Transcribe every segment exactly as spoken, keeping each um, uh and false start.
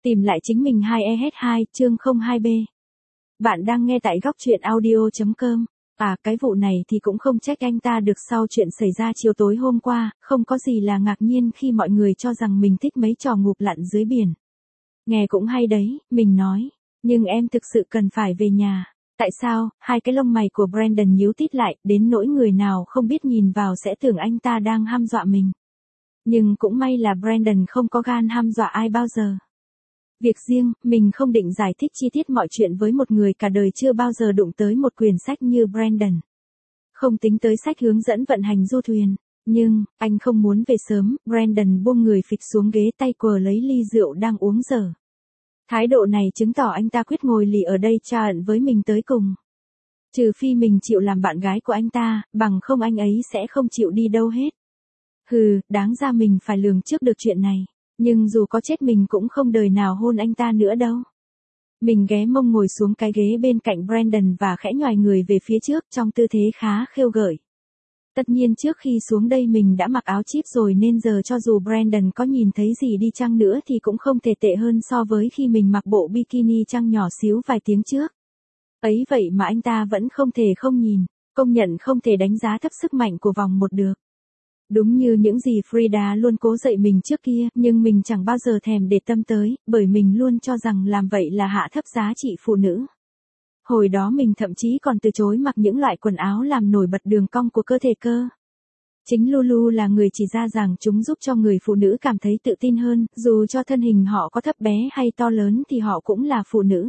Tìm lại chính mình hai E H hai chương không hai B. Bạn đang nghe tại góc truyện audio chấm com. À, cái vụ này thì cũng không trách anh ta được, sau chuyện xảy ra chiều tối hôm qua, không có gì là ngạc nhiên khi mọi người cho rằng mình thích mấy trò ngụp lặn dưới biển. Nghe cũng hay đấy, mình nói. Nhưng em thực sự cần phải về nhà. Tại sao? Hai cái lông mày của Brandon nhíu tít lại, đến nỗi người nào không biết nhìn vào sẽ tưởng anh ta đang hăm dọa mình. Nhưng cũng may là Brandon không có gan hăm dọa ai bao giờ. Việc riêng, mình không định giải thích chi tiết mọi chuyện với một người cả đời chưa bao giờ đụng tới một quyển sách như Brandon. Không tính tới sách hướng dẫn vận hành du thuyền. Nhưng, anh không muốn về sớm. Brandon buông người phịch xuống ghế, tay quờ lấy ly rượu đang uống dở. Thái độ này chứng tỏ anh ta quyết ngồi lì ở đây tra ẩn với mình tới cùng. Trừ phi mình chịu làm bạn gái của anh ta, bằng không anh ấy sẽ không chịu đi đâu hết. Hừ, đáng ra mình phải lường trước được chuyện này. Nhưng dù có chết mình cũng không đời nào hôn anh ta nữa đâu. Mình ghé mông ngồi xuống cái ghế bên cạnh Brandon và khẽ nhoài người về phía trước trong tư thế khá khêu gợi. Tất nhiên trước khi xuống đây mình đã mặc áo chip rồi nên giờ cho dù Brandon có nhìn thấy gì đi chăng nữa thì cũng không thể tệ hơn so với khi mình mặc bộ bikini trăng nhỏ xíu vài tiếng trước. Ấy vậy mà anh ta vẫn không thể không nhìn, công nhận không thể đánh giá thấp sức mạnh của vòng một được. Đúng như những gì Frida luôn cố dạy mình trước kia, nhưng mình chẳng bao giờ thèm để tâm tới, bởi mình luôn cho rằng làm vậy là hạ thấp giá trị phụ nữ. Hồi đó mình thậm chí còn từ chối mặc những loại quần áo làm nổi bật đường cong của cơ thể cơ. Chính Lulu là người chỉ ra rằng chúng giúp cho người phụ nữ cảm thấy tự tin hơn, dù cho thân hình họ có thấp bé hay to lớn thì họ cũng là phụ nữ.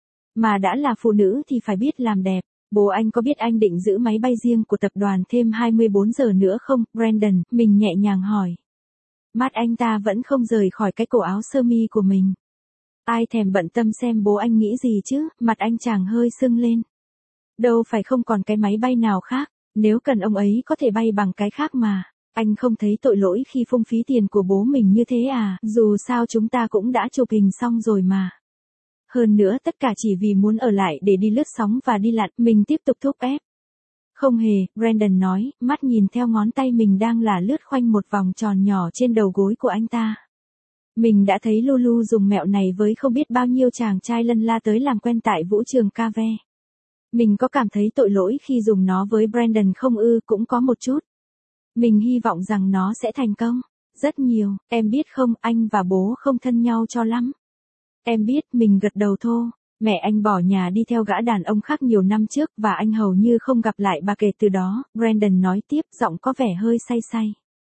Mà đã là phụ nữ thì phải biết làm đẹp. Bố anh có biết anh định giữ máy bay riêng của tập đoàn thêm hai mươi bốn giờ nữa không, Brandon? Mình nhẹ nhàng hỏi. Mắt anh ta vẫn không rời khỏi cái cổ áo sơ mi của mình. Ai thèm bận tâm xem bố anh nghĩ gì chứ, mặt anh chàng hơi sưng lên. Đâu phải không còn cái máy bay nào khác, nếu cần ông ấy có thể bay bằng cái khác mà. Anh không thấy tội lỗi khi phung phí tiền của bố mình như thế à, dù sao chúng ta cũng đã chụp hình xong rồi mà. Hơn nữa tất cả chỉ vì muốn ở lại để đi lướt sóng và đi lặn, mình tiếp tục thúc ép. Không hề, Brandon nói, mắt nhìn theo ngón tay mình đang là lướt khoanh một vòng tròn nhỏ trên đầu gối của anh ta. Mình đã thấy Lulu dùng mẹo này với không biết bao nhiêu chàng trai lân la tới làm quen tại vũ trường Cave. Mình có cảm thấy tội lỗi khi dùng nó với Brandon không ư? Cũng có một chút. Mình hy vọng rằng nó sẽ thành công. Rất nhiều, em biết không, anh và bố không thân nhau cho lắm. Em biết, mình gật đầu thô. Mẹ anh bỏ nhà đi theo gã đàn ông khác nhiều năm trước và anh hầu như không gặp lại bà kể từ đó, Brandon nói tiếp, giọng có vẻ hơi say say.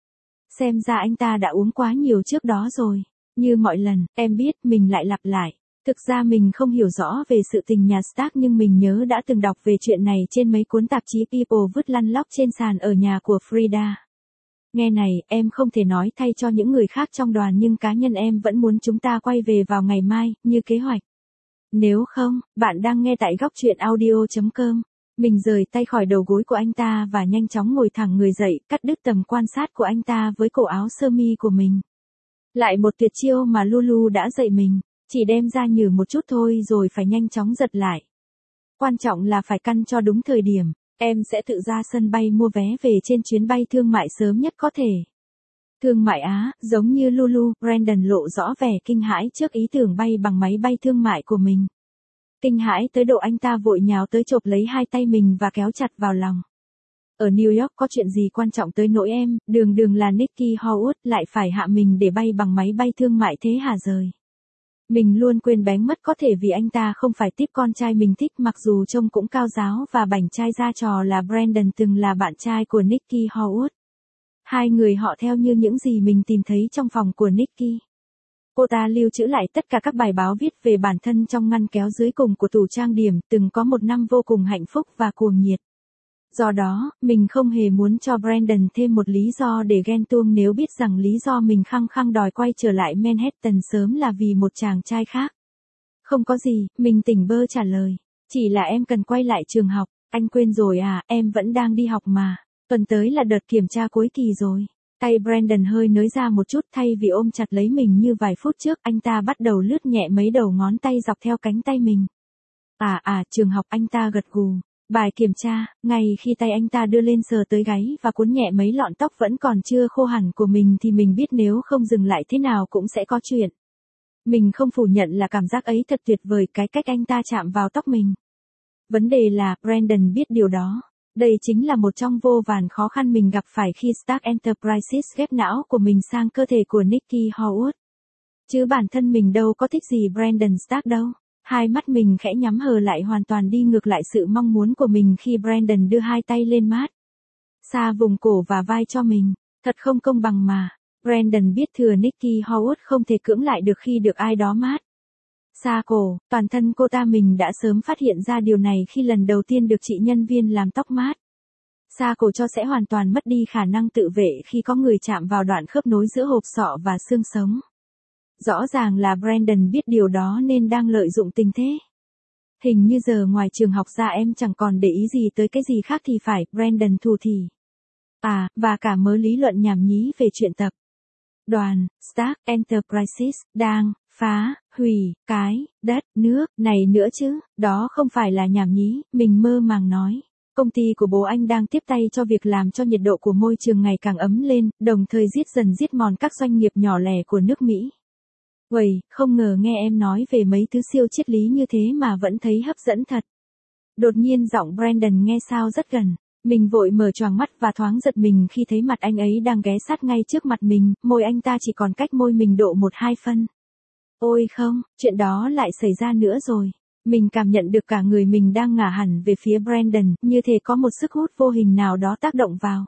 Xem ra anh ta đã uống quá nhiều trước đó rồi. Như mọi lần, em biết, mình lại lặp lại. Thực ra mình không hiểu rõ về sự tình nhà Stark nhưng mình nhớ đã từng đọc về chuyện này trên mấy cuốn tạp chí People vứt lăn lóc trên sàn ở nhà của Frida. Nghe này, em không thể nói thay cho những người khác trong đoàn nhưng cá nhân em vẫn muốn chúng ta quay về vào ngày mai, như kế hoạch. Nếu không, bạn đang nghe tại góc truyện audio chấm com. Mình rời tay khỏi đầu gối của anh ta và nhanh chóng ngồi thẳng người dậy, cắt đứt tầm quan sát của anh ta với cổ áo sơ mi của mình. Lại một tuyệt chiêu mà Lulu đã dạy mình, chỉ đem ra nhử một chút thôi rồi phải nhanh chóng giật lại. Quan trọng là phải căn cho đúng thời điểm. Em sẽ tự ra sân bay mua vé về trên chuyến bay thương mại sớm nhất có thể. Thương mại á, giống như Lulu, Brandon lộ rõ vẻ kinh hãi trước ý tưởng bay bằng máy bay thương mại của mình. Kinh hãi tới độ anh ta vội nhào tới chộp lấy hai tay mình và kéo chặt vào lòng. Ở New York có chuyện gì quan trọng tới nỗi em, đường đường là Nikki Howard lại phải hạ mình để bay bằng máy bay thương mại thế hả rời. Mình luôn quên bén mất có thể vì anh ta không phải tiếp con trai mình thích mặc dù trông cũng cao giáo và bảnh trai ra trò là Brandon từng là bạn trai của Nikki Howard. Hai người họ theo như những gì mình tìm thấy trong phòng của Nikki. Cô ta lưu trữ lại tất cả các bài báo viết về bản thân trong ngăn kéo dưới cùng của tủ trang điểm, từng có một năm vô cùng hạnh phúc và cuồng nhiệt. Do đó, mình không hề muốn cho Brandon thêm một lý do để ghen tuông nếu biết rằng lý do mình khăng khăng đòi quay trở lại Manhattan sớm là vì một chàng trai khác. Không có gì, mình tỉnh bơ trả lời. Chỉ là em cần quay lại trường học, anh quên rồi à, em vẫn đang đi học mà. Tuần tới là đợt kiểm tra cuối kỳ rồi. Tay Brandon hơi nới ra một chút thay vì ôm chặt lấy mình như vài phút trước, anh ta bắt đầu lướt nhẹ mấy đầu ngón tay dọc theo cánh tay mình. À à, trường học, anh ta gật gù. Bài kiểm tra, ngay khi tay anh ta đưa lên sờ tới gáy và cuốn nhẹ mấy lọn tóc vẫn còn chưa khô hẳn của mình thì mình biết nếu không dừng lại thế nào cũng sẽ có chuyện. Mình không phủ nhận là cảm giác ấy thật tuyệt vời, cái cách anh ta chạm vào tóc mình. Vấn đề là, Brandon biết điều đó. Đây chính là một trong vô vàn khó khăn mình gặp phải khi Stark Enterprises ghép não của mình sang cơ thể của Nicky Howard. Chứ bản thân mình đâu có thích gì Brandon Stark đâu. Hai mắt mình khẽ nhắm hờ lại, hoàn toàn đi ngược lại sự mong muốn của mình khi Brandon đưa hai tay lên mát xa vùng cổ và vai cho mình. Thật không công bằng mà. Brandon biết thừa Nicky Howard không thể cưỡng lại được khi được ai đó mát xa cổ. Toàn thân cô ta mình đã sớm phát hiện ra điều này khi lần đầu tiên được chị nhân viên làm tóc mát xa cổ cho, sẽ hoàn toàn mất đi khả năng tự vệ khi có người chạm vào đoạn khớp nối giữa hộp sọ và xương sống. Rõ ràng là Brandon biết điều đó nên đang lợi dụng tình thế. Hình như giờ ngoài trường học ra em chẳng còn để ý gì tới cái gì khác thì phải, Brandon thủ thỉ. À, và cả mớ lý luận nhảm nhí về chuyện tập đoàn Stark Enterprises đang phá hủy cái đất nước này nữa chứ. Đó không phải là nhảm nhí, mình mơ màng nói. Công ty của bố anh đang tiếp tay cho việc làm cho nhiệt độ của môi trường ngày càng ấm lên, đồng thời giết dần giết mòn các doanh nghiệp nhỏ lẻ của nước Mỹ. Uầy, không ngờ nghe em nói về mấy thứ siêu triết lý như thế mà vẫn thấy hấp dẫn thật. Đột nhiên giọng Brandon nghe sao rất gần. Mình vội mở choàng mắt và thoáng giật mình khi thấy mặt anh ấy đang ghé sát ngay trước mặt mình, môi anh ta chỉ còn cách môi mình độ một hai phân. Ôi không, chuyện đó lại xảy ra nữa rồi. Mình cảm nhận được cả người mình đang ngả hẳn về phía Brandon, như thể có một sức hút vô hình nào đó tác động vào.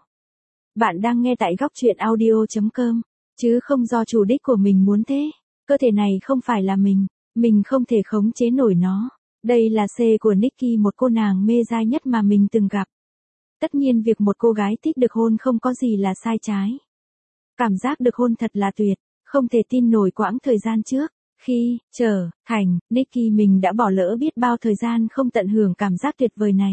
Bạn đang nghe tại góc truyện audio chấm com, chứ không do chủ đích của mình muốn thế. Cơ thể này không phải là mình, mình không thể khống chế nổi nó. Đây là C của Nicky, một cô nàng mê dai nhất mà mình từng gặp. Tất nhiên việc một cô gái thích được hôn không có gì là sai trái. Cảm giác được hôn thật là tuyệt, không thể tin nổi quãng thời gian trước. Khi trở thành Nicky, mình đã bỏ lỡ biết bao thời gian không tận hưởng cảm giác tuyệt vời này.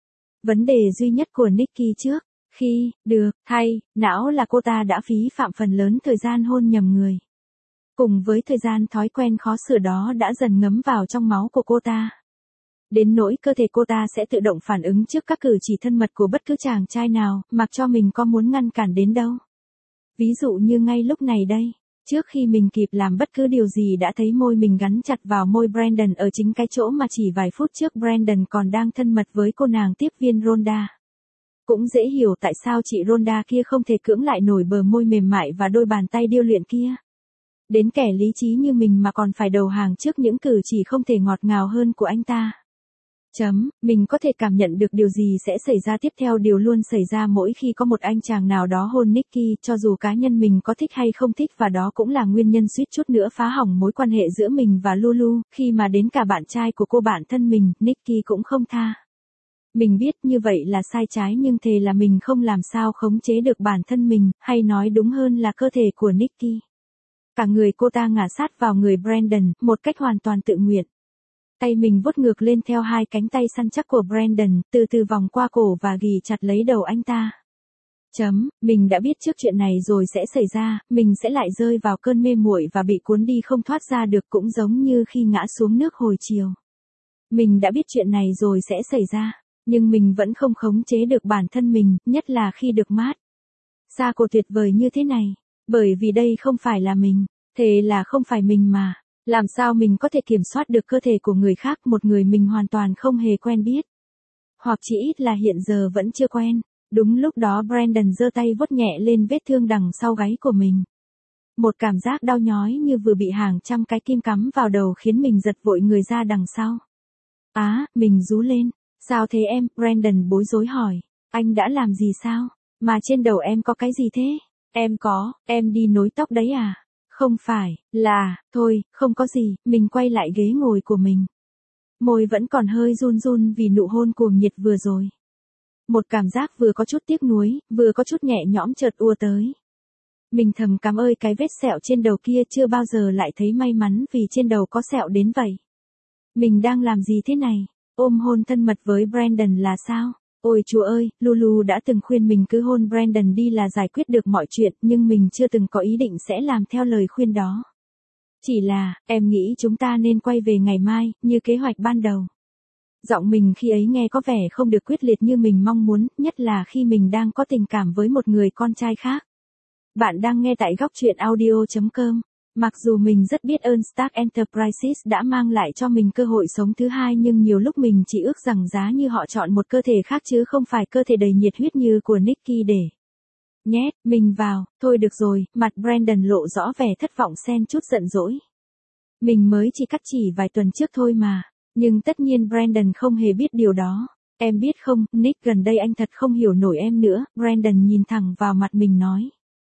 Vấn đề duy nhất của Nicky trước khi được thay não là cô ta đã phí phạm phần lớn thời gian hôn nhầm người. Cùng với thời gian thói quen khó sửa đó đã dần ngấm vào trong máu của cô ta. Đến nỗi cơ thể cô ta sẽ tự động phản ứng trước các cử chỉ thân mật của bất cứ chàng trai nào, mặc cho mình có muốn ngăn cản đến đâu. Ví dụ như ngay lúc này đây, trước khi mình kịp làm bất cứ điều gì đã thấy môi mình gắn chặt vào môi Brandon ở chính cái chỗ mà chỉ vài phút trước Brandon còn đang thân mật với cô nàng tiếp viên Rhonda. Cũng dễ hiểu tại sao chị Rhonda kia không thể cưỡng lại nổi bờ môi mềm mại và đôi bàn tay điêu luyện kia. Đến kẻ lý trí như mình mà còn phải đầu hàng trước những cử chỉ không thể ngọt ngào hơn của anh ta. Chấm, mình có thể cảm nhận được điều gì sẽ xảy ra tiếp theo. Điều luôn xảy ra mỗi khi có một anh chàng nào đó hôn Nicky, cho dù cá nhân mình có thích hay không thích, và đó cũng là nguyên nhân suýt chút nữa phá hỏng mối quan hệ giữa mình và Lulu, khi mà đến cả bạn trai của cô bạn thân mình, Nicky cũng không tha. Mình biết như vậy là sai trái, nhưng thề là mình không làm sao khống chế được bản thân mình, hay nói đúng hơn là cơ thể của Nicky. Cả người cô ta ngả sát vào người Brandon, một cách hoàn toàn tự nguyện. Tay mình vuốt ngược lên theo hai cánh tay săn chắc của Brandon, từ từ vòng qua cổ và ghì chặt lấy đầu anh ta. Chấm, mình đã biết trước chuyện này rồi sẽ xảy ra, mình sẽ lại rơi vào cơn mê muội và bị cuốn đi không thoát ra được, cũng giống như khi ngã xuống nước hồi chiều. Mình đã biết chuyện này rồi sẽ xảy ra, nhưng mình vẫn không khống chế được bản thân mình, nhất là khi được mát xa cổ tuyệt vời như thế này. Bởi vì đây không phải là mình, thế là không phải mình mà. Làm sao mình có thể kiểm soát được cơ thể của người khác, một người mình hoàn toàn không hề quen biết? Hoặc chỉ ít là hiện giờ vẫn chưa quen. Đúng lúc đó Brandon giơ tay vuốt nhẹ lên vết thương đằng sau gáy của mình. Một cảm giác đau nhói như vừa bị hàng trăm cái kim cắm vào đầu khiến mình giật vội người ra đằng sau. Á, mình rú lên. Sao thế em? Brandon bối rối hỏi. Anh đã làm gì sao? Mà trên đầu em có cái gì thế? Em có, em đi nối tóc đấy à? Không phải, là, thôi, không có gì, mình quay lại ghế ngồi của mình. Môi vẫn còn hơi run run vì nụ hôn cuồng nhiệt vừa rồi. Một cảm giác vừa có chút tiếc nuối, vừa có chút nhẹ nhõm chợt ùa tới. Mình thầm cảm ơn cái vết sẹo trên đầu kia, chưa bao giờ lại thấy may mắn vì trên đầu có sẹo đến vậy. Mình đang làm gì thế này? Ôm hôn thân mật với Brandon là sao? Ôi chúa ơi, Lulu đã từng khuyên mình cứ hôn Brandon đi là giải quyết được mọi chuyện, nhưng mình chưa từng có ý định sẽ làm theo lời khuyên đó. Chỉ là, em nghĩ chúng ta nên quay về ngày mai, như kế hoạch ban đầu. Giọng mình khi ấy nghe có vẻ không được quyết liệt như mình mong muốn, nhất là khi mình đang có tình cảm với một người con trai khác. Bạn đang nghe tại góc truyện audio chấm com. Mặc dù mình rất biết ơn Stark Enterprises đã mang lại cho mình cơ hội sống thứ hai, nhưng nhiều lúc mình chỉ ước rằng giá như họ chọn một cơ thể khác chứ không phải cơ thể đầy nhiệt huyết như của Nicky để nhét mình vào. Thôi được rồi, mặt Brandon lộ rõ vẻ thất vọng xen chút giận dỗi. Mình mới chỉ cắt chỉ vài tuần trước thôi mà. Nhưng tất nhiên Brandon không hề biết điều đó. Em biết không, Nick, gần đây anh thật không hiểu nổi em nữa. Brandon nhìn thẳng vào mặt mình nói.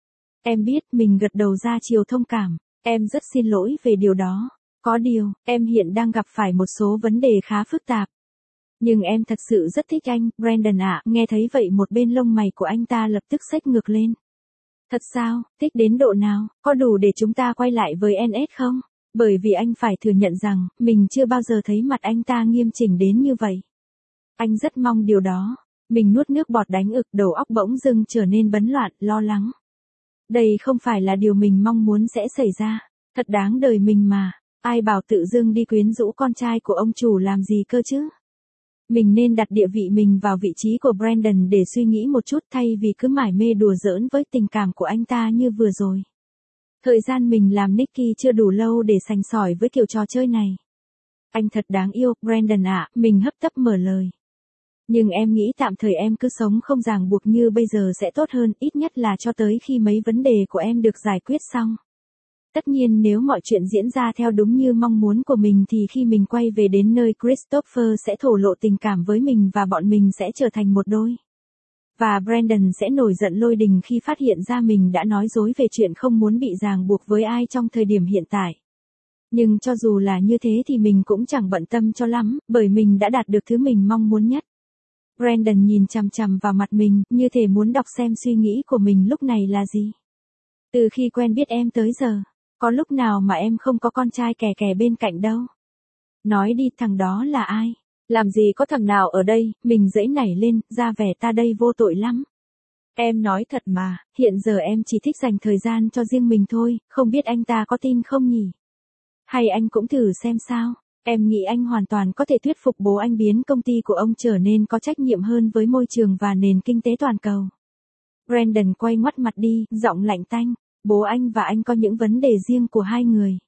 Em biết, mình gật đầu ra chiều thông cảm. Em rất xin lỗi về điều đó. Có điều, em hiện đang gặp phải một số vấn đề khá phức tạp. Nhưng em thật sự rất thích anh, Brandon ạ. Nghe thấy vậy một bên lông mày của anh ta lập tức xếch ngược lên. Thật sao, thích đến độ nào, có đủ để chúng ta quay lại với en ét không? Bởi vì anh phải thừa nhận rằng, mình chưa bao giờ thấy mặt anh ta nghiêm chỉnh đến như vậy. Anh rất mong điều đó. Mình nuốt nước bọt đánh ực, đầu óc bỗng dưng trở nên bấn loạn, lo lắng. Đây không phải là điều mình mong muốn sẽ xảy ra. Thật đáng đời mình mà. Ai bảo tự dưng đi quyến rũ con trai của ông chủ làm gì cơ chứ? Mình nên đặt địa vị mình vào vị trí của Brandon để suy nghĩ một chút thay vì cứ mải mê đùa giỡn với tình cảm của anh ta như vừa rồi. Thời gian mình làm Nicky chưa đủ lâu để sành sỏi với kiểu trò chơi này. Anh thật đáng yêu, Brandon ạ, mình hấp tấp mở lời. Nhưng em nghĩ tạm thời em cứ sống không ràng buộc như bây giờ sẽ tốt hơn, ít nhất là cho tới khi mấy vấn đề của em được giải quyết xong. Tất nhiên nếu mọi chuyện diễn ra theo đúng như mong muốn của mình thì khi mình quay về đến nơi Christopher sẽ thổ lộ tình cảm với mình và bọn mình sẽ trở thành một đôi. Và Brandon sẽ nổi giận lôi đình khi phát hiện ra mình đã nói dối về chuyện không muốn bị ràng buộc với ai trong thời điểm hiện tại. Nhưng cho dù là như thế thì mình cũng chẳng bận tâm cho lắm, bởi mình đã đạt được thứ mình mong muốn nhất. Brandon nhìn chằm chằm vào mặt mình, như thể muốn đọc xem suy nghĩ của mình lúc này là gì. Từ khi quen biết em tới giờ, có lúc nào mà em không có con trai kè kè bên cạnh đâu. Nói đi, thằng đó là ai? Làm gì có thằng nào ở đây? Mình giãy nảy lên, ra vẻ ta đây vô tội lắm. Em nói thật mà, hiện giờ em chỉ thích dành thời gian cho riêng mình thôi, không biết anh ta có tin không nhỉ? Hay anh cũng thử xem sao? Em nghĩ anh hoàn toàn có thể thuyết phục bố anh biến công ty của ông trở nên có trách nhiệm hơn với môi trường và nền kinh tế toàn cầu. Brandon quay ngoắt mặt đi, giọng lạnh tanh. Bố anh và anh có những vấn đề riêng của hai người.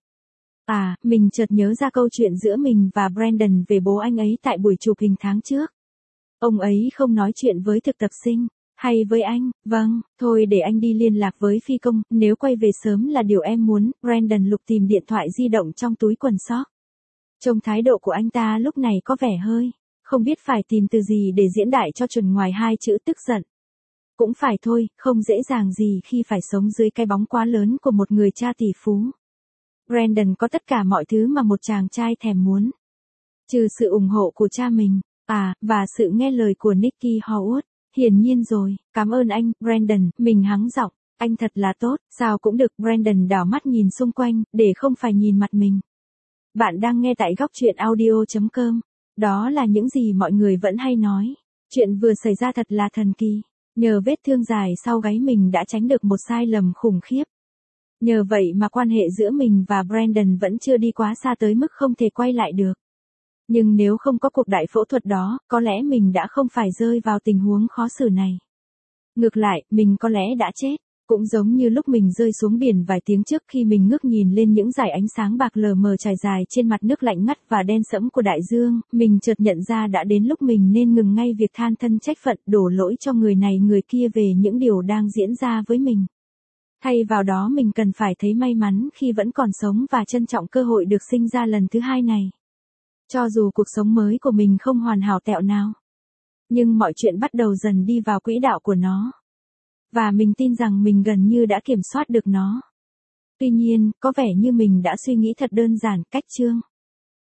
À, mình chợt nhớ ra câu chuyện giữa mình và Brandon về bố anh ấy tại buổi chụp hình tháng trước. Ông ấy không nói chuyện với thực tập sinh, hay với anh, vâng, thôi để anh đi liên lạc với phi công, nếu quay về sớm là điều em muốn. Brandon lục tìm điện thoại di động trong túi quần sóc. Trông thái độ của anh ta lúc này có vẻ hơi, không biết phải tìm từ gì để diễn đại cho chuẩn ngoài hai chữ tức giận. Cũng phải thôi, không dễ dàng gì khi phải sống dưới cái bóng quá lớn của một người cha tỷ phú. Brandon có tất cả mọi thứ mà một chàng trai thèm muốn. Trừ sự ủng hộ của cha mình, à, và sự nghe lời của Nicky Howard. Hiển nhiên rồi, cảm ơn anh, Brandon, mình hắng giọng. Anh thật là tốt, sao cũng được. Brandon đảo mắt nhìn xung quanh, để không phải nhìn mặt mình. Bạn đang nghe tại góc truyện audio chấm com. Đó là những gì mọi người vẫn hay nói. Chuyện vừa xảy ra thật là thần kỳ. Nhờ vết thương dài sau gáy mình đã tránh được một sai lầm khủng khiếp. Nhờ vậy mà quan hệ giữa mình và Brandon vẫn chưa đi quá xa tới mức không thể quay lại được. Nhưng nếu không có cuộc đại phẫu thuật đó, có lẽ mình đã không phải rơi vào tình huống khó xử này. Ngược lại, mình có lẽ đã chết. Cũng giống như lúc mình rơi xuống biển vài tiếng trước khi mình ngước nhìn lên những dải ánh sáng bạc lờ mờ trải dài trên mặt nước lạnh ngắt và đen sẫm của đại dương, mình chợt nhận ra đã đến lúc mình nên ngừng ngay việc than thân trách phận, đổ lỗi cho người này người kia về những điều đang diễn ra với mình. Thay vào đó mình cần phải thấy may mắn khi vẫn còn sống và trân trọng cơ hội được sinh ra lần thứ hai này. Cho dù cuộc sống mới của mình không hoàn hảo tẹo nào. Nhưng mọi chuyện bắt đầu dần đi vào quỹ đạo của nó. Và mình tin rằng mình gần như đã kiểm soát được nó. Tuy nhiên, có vẻ như mình đã suy nghĩ thật đơn giản, cách chương.